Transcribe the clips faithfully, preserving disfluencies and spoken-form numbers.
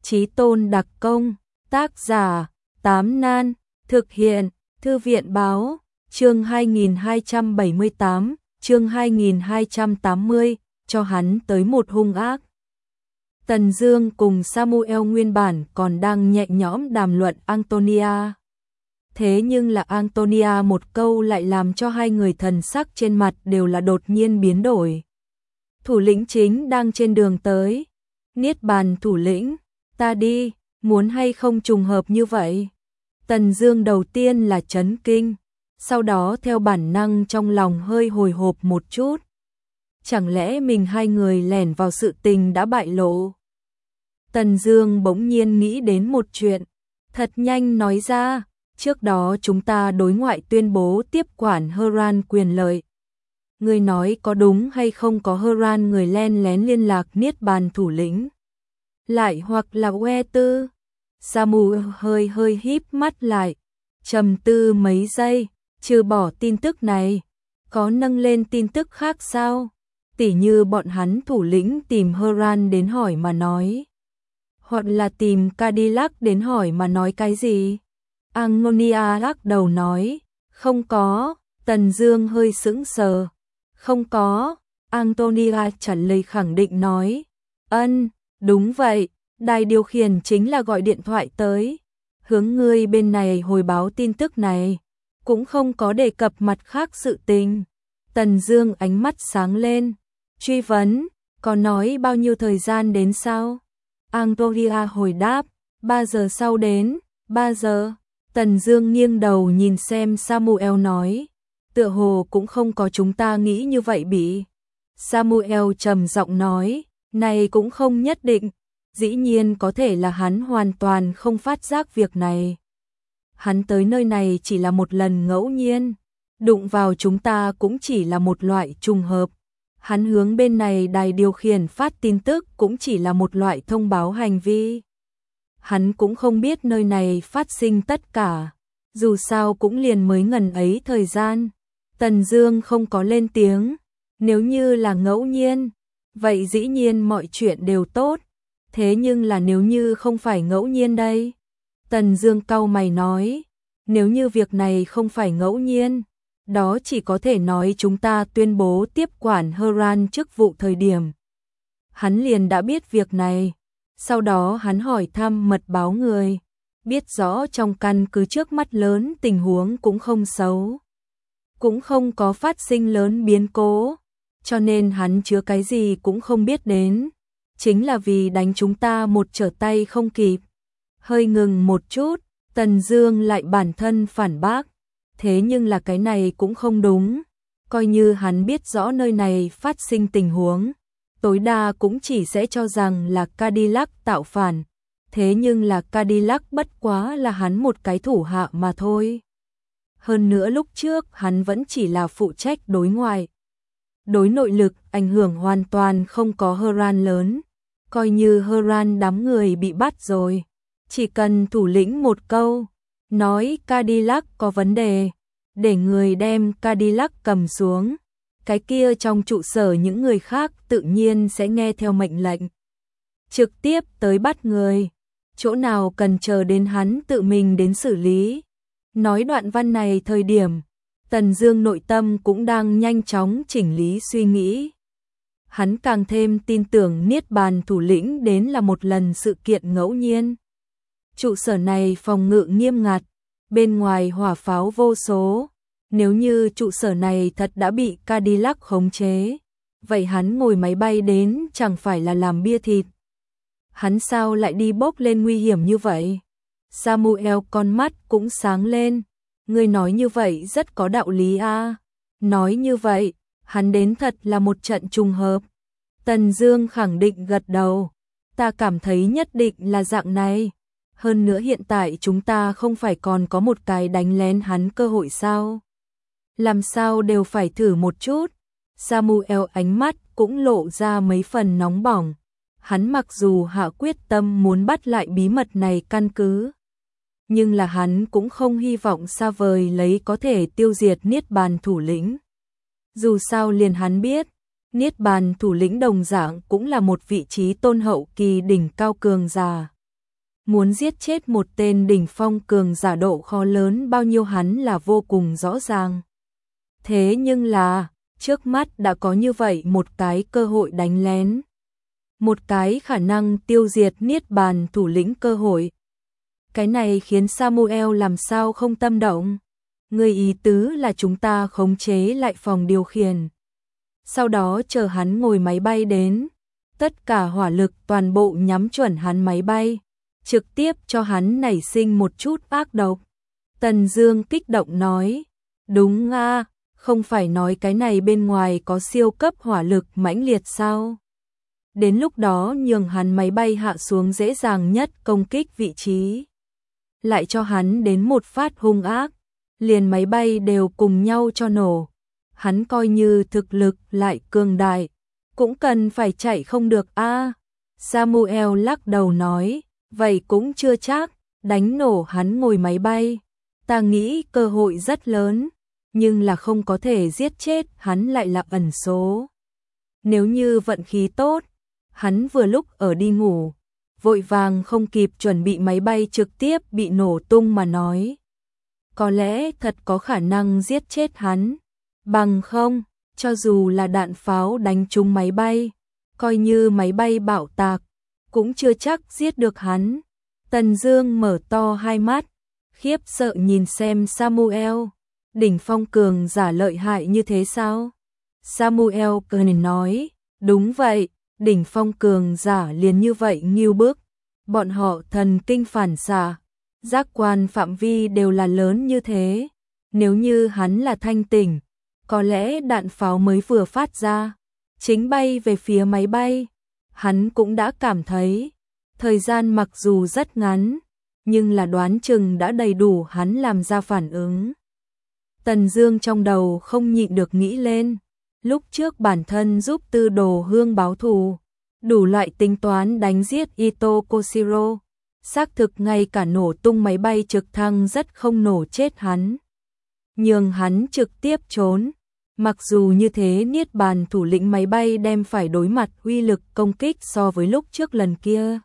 Chí tôn đặc công, tác giả, Tám Nan, thực hiện, Thư viện báo, chương hai nghìn hai trăm bảy mươi tám, chương hai nghìn hai trăm tám mươi, cho hắn tới một hung ác. Tần Dương cùng Samuel nguyên bản còn đang nhẹ nhõm đàm luận Antonia. Thế nhưng là Antonia một câu lại làm cho hai người thần sắc trên mặt đều là đột nhiên biến đổi. Thủ lĩnh chính đang trên đường tới. Niết bàn thủ lĩnh, ta đi, muốn hay không trùng hợp như vậy? Tần Dương đầu tiên là chấn kinh, sau đó theo bản năng trong lòng hơi hồi hộp một chút. Chẳng lẽ mình hai người lẻn vào sự tình đã bại lộ? Tần Dương bỗng nhiên nghĩ đến một chuyện, thật nhanh nói ra, trước đó chúng ta đối ngoại tuyên bố tiếp quản Hran quyền lợi. Ngươi nói có đúng hay không, có Hran người len lén liên lạc Niết bàn thủ lĩnh? Lại hoặc là que tư? Samuel hơi hơi híp mắt lại, trầm tư mấy giây, trừ bỏ tin tức này, có nâng lên tin tức khác sao? Tỉ như bọn hắn thủ lĩnh tìm Hran đến hỏi mà nói, hoặc là tìm Cadillac đến hỏi mà nói cái gì? Antonia lắc đầu nói, không có. Tần Dương hơi sững sờ, không có. Antonia trả lời khẳng định nói, ân, đúng vậy, đài điều khiển chính là gọi điện thoại tới, hướng ngươi bên này hồi báo tin tức này, cũng không có đề cập mặt khác sự tình. Tần Dương ánh mắt sáng lên, truy vấn, có nói bao nhiêu thời gian đến sao? Antonia hồi đáp, ba giờ sau đến. Ba giờ? Tần Dương nghiêng đầu nhìn xem Samuel nói, tựa hồ cũng không có chúng ta nghĩ như vậy bị. Samuel trầm giọng nói, này cũng không nhất định, dĩ nhiên có thể là hắn hoàn toàn không phát giác việc này. Hắn tới nơi này chỉ là một lần ngẫu nhiên, đụng vào chúng ta cũng chỉ là một loại trùng hợp. Hắn hướng bên này đài điều khiển phát tin tức cũng chỉ là một loại thông báo hành vi. Hắn cũng không biết nơi này phát sinh tất cả, dù sao cũng liền mới ngần ấy thời gian. Tần Dương không có lên tiếng, nếu như là ngẫu nhiên, vậy dĩ nhiên mọi chuyện đều tốt, thế nhưng là nếu như không phải ngẫu nhiên đây? Tần Dương cau mày nói, nếu như việc này không phải ngẫu nhiên, đó chỉ có thể nói chúng ta tuyên bố tiếp quản Hran chức vụ thời điểm hắn liền đã biết việc này. Sau đó hắn hỏi thăm mật báo người, biết rõ trong căn cứ trước mắt lớn tình huống cũng không xấu, cũng không có phát sinh lớn biến cố, cho nên hắn chứa cái gì cũng không biết đến, chính là vì đánh chúng ta một trở tay không kịp. Hơi ngừng một chút, Tần Dương lại bản thân phản bác, thế nhưng là cái này cũng không đúng, coi như hắn biết rõ nơi này phát sinh tình huống, tối đa cũng chỉ sẽ cho rằng là Cadillac tạo phản, thế nhưng là Cadillac bất quá là hắn một cái thủ hạ mà thôi. Hơn nữa lúc trước hắn vẫn chỉ là phụ trách đối ngoại. Đối nội lực ảnh hưởng hoàn toàn không có Hran lớn, coi như Hran đám người bị bắt rồi, chỉ cần thủ lĩnh một câu, nói Cadillac có vấn đề, để người đem Cadillac cầm xuống, cái kia trong trụ sở những người khác tự nhiên sẽ nghe theo mệnh lệnh, trực tiếp tới bắt người, chỗ nào cần chờ đến hắn tự mình đến xử lý. Nói đoạn văn này thời điểm, Tần Dương nội tâm cũng đang nhanh chóng chỉnh lý suy nghĩ. Hắn càng thêm tin tưởng Niết bàn thủ lĩnh đến là một lần sự kiện ngẫu nhiên. Trụ sở này phòng ngự nghiêm ngặt, bên ngoài hỏa pháo vô số. Nếu như trụ sở này thật đã bị Cadillac khống chế, vậy hắn ngồi máy bay đến chẳng phải là làm bia thịt. Hắn sao lại đi bốc lên nguy hiểm như vậy? Samuel con mắt cũng sáng lên, ngươi nói như vậy rất có đạo lý a. Nói như vậy, hắn đến thật là một trận trùng hợp. Tần Dương khẳng định gật đầu, ta cảm thấy nhất định là dạng này. Hơn nữa hiện tại chúng ta không phải còn có một cái đánh lén hắn cơ hội sao? Làm sao đều phải thử một chút. Samuel ánh mắt cũng lộ ra mấy phần nóng bỏng. Hắn mặc dù hạ quyết tâm muốn bắt lại bí mật này căn cứ, nhưng là hắn cũng không hy vọng xa vời lấy có thể tiêu diệt Niết bàn thủ lĩnh. Dù sao liền hắn biết, Niết bàn thủ lĩnh đồng dạng cũng là một vị trí tôn hậu kỳ đỉnh cao cường giả. muốn giết chết một tên đỉnh phong cường giả độ khó lớn bao nhiêu hắn là vô cùng rõ ràng. Thế nhưng là, trước mắt đã có như vậy một cái cơ hội đánh lén. Một cái khả năng tiêu diệt Niết Bàn thủ lĩnh cơ hội. Cái này khiến Samuel làm sao không tâm động. Người ý tứ là chúng ta khống chế lại phòng điều khiển. Sau đó chờ hắn ngồi máy bay đến. Tất cả hỏa lực toàn bộ nhắm chuẩn hắn máy bay. Trực tiếp cho hắn nảy sinh một chút ác độc. Tần Dương kích động nói. Đúng a, không phải nói cái này bên ngoài có siêu cấp hỏa lực mãnh liệt sao? Đến lúc đó nhường hắn máy bay hạ xuống dễ dàng nhất công kích vị trí. Lại cho hắn đến một phát hung ác, liền máy bay đều cùng nhau cho nổ. Hắn coi như thực lực lại cường đại, cũng cần phải chạy không được a. À, Samuel lắc đầu nói, vậy cũng chưa chắc, đánh nổ hắn ngồi máy bay. Ta nghĩ cơ hội rất lớn, nhưng là không có thể giết chết hắn lại là ẩn số. Nếu như vận khí tốt, hắn vừa lúc ở đi ngủ, vội vàng không kịp chuẩn bị máy bay trực tiếp bị nổ tung mà nói. Có lẽ thật có khả năng giết chết hắn, bằng không, cho dù là đạn pháo đánh trúng máy bay, coi như máy bay bạo tạc, cũng chưa chắc giết được hắn. Tần Dương mở to hai mắt, khiếp sợ nhìn xem Samuel, đỉnh phong cường giả lợi hại như thế sao? Samuel cười nói, đúng vậy, đỉnh phong cường giả liền như vậy nghiêu bức, bọn họ thần kinh phản xạ, giác quan phạm vi đều là lớn như thế, nếu như hắn là thanh tỉnh, có lẽ đạn pháo mới vừa phát ra, chính bay về phía máy bay, hắn cũng đã cảm thấy, thời gian mặc dù rất ngắn, nhưng là đoán chừng đã đầy đủ hắn làm ra phản ứng. Tần Dương trong đầu không nhịn được nghĩ lên, lúc trước bản thân giúp Tư Đồ Hương báo thù, đủ loại tính toán đánh giết Ito Koshiro, xác thực ngay cả nổ tung máy bay trực thăng rất không nổ chết hắn. Nhường hắn trực tiếp trốn, mặc dù như thế Niết Bàn thủ lĩnh máy bay đem phải đối mặt uy lực công kích so với lúc trước lần kia.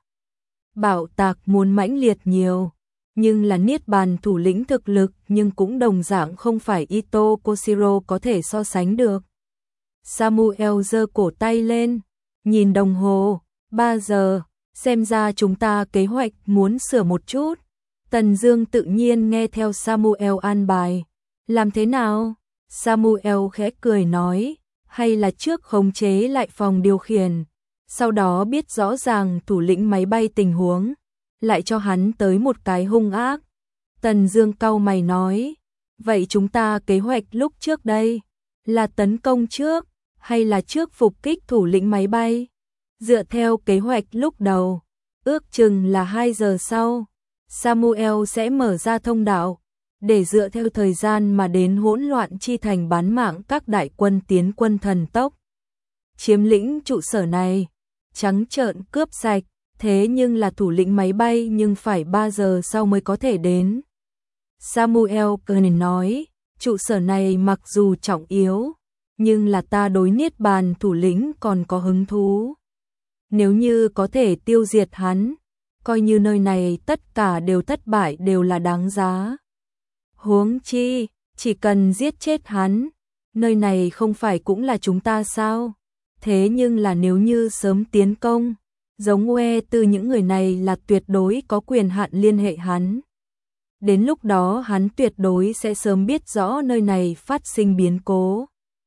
Bạo tạc muốn mãnh liệt nhiều, nhưng là Niết Bàn thủ lĩnh thực lực nhưng cũng đồng dạng không phải Ito Koshiro có thể so sánh được. Samuel giơ cổ tay lên, nhìn đồng hồ, ba giờ, xem ra chúng ta kế hoạch muốn sửa một chút. Tần Dương tự nhiên nghe theo Samuel an bài. Làm thế nào? Samuel khẽ cười nói, hay là trước khống chế lại phòng điều khiển, sau đó biết rõ ràng thủ lĩnh máy bay tình huống, lại cho hắn tới một cái hung ác. Tần Dương cau mày nói, vậy chúng ta kế hoạch lúc trước đây, là tấn công trước, hay là trước phục kích thủ lĩnh máy bay? Dựa theo kế hoạch lúc đầu, ước chừng là hai giờ sau, Samuel sẽ mở ra thông đạo, để dựa theo thời gian mà đến hỗn loạn chi thành bán mạng các đại quân tiến quân thần tốc. Chiếm lĩnh trụ sở này, trắng trợn cướp sạch, thế nhưng là thủ lĩnh máy bay nhưng phải ba giờ sau mới có thể đến. Samuel cười nói, trụ sở này mặc dù trọng yếu, nhưng là ta đối Niết Bàn thủ lĩnh còn có hứng thú. Nếu như có thể tiêu diệt hắn, coi như nơi này tất cả đều thất bại đều là đáng giá. Huống chi, chỉ cần giết chết hắn, nơi này không phải cũng là chúng ta sao? Thế nhưng là nếu như sớm tiến công, giống Ue từ những người này là tuyệt đối có quyền hạn liên hệ hắn. Đến lúc đó hắn tuyệt đối sẽ sớm biết rõ nơi này phát sinh biến cố.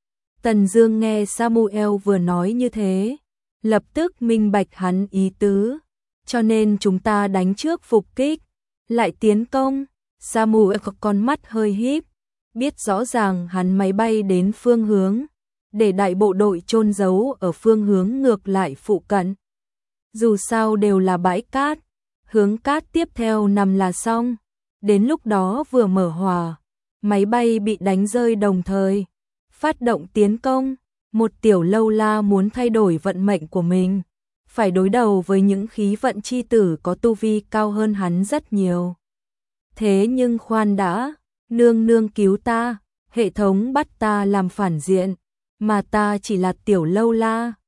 Tần Dương nghe Samuel vừa nói như thế, lập tức minh bạch hắn ý tứ, cho nên chúng ta đánh trước phục kích, lại tiến công. Samuel có con mắt hơi híp, biết rõ ràng hắn máy bay đến phương hướng, để đại bộ đội chôn giấu ở phương hướng ngược lại phụ cận. Dù sao đều là bãi cát, hướng cát tiếp theo nằm là xong, đến lúc đó vừa mở hỏa, máy bay bị đánh rơi đồng thời, phát động tiến công, một tiểu lâu la muốn thay đổi vận mệnh của mình, phải đối đầu với những khí vận chi tử có tu vi cao hơn hắn rất nhiều. Thế nhưng khoan đã, nương nương cứu ta, hệ thống bắt ta làm phản diện, mà ta chỉ là tiểu lâu la,